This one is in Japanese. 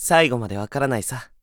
最後までわからないさ。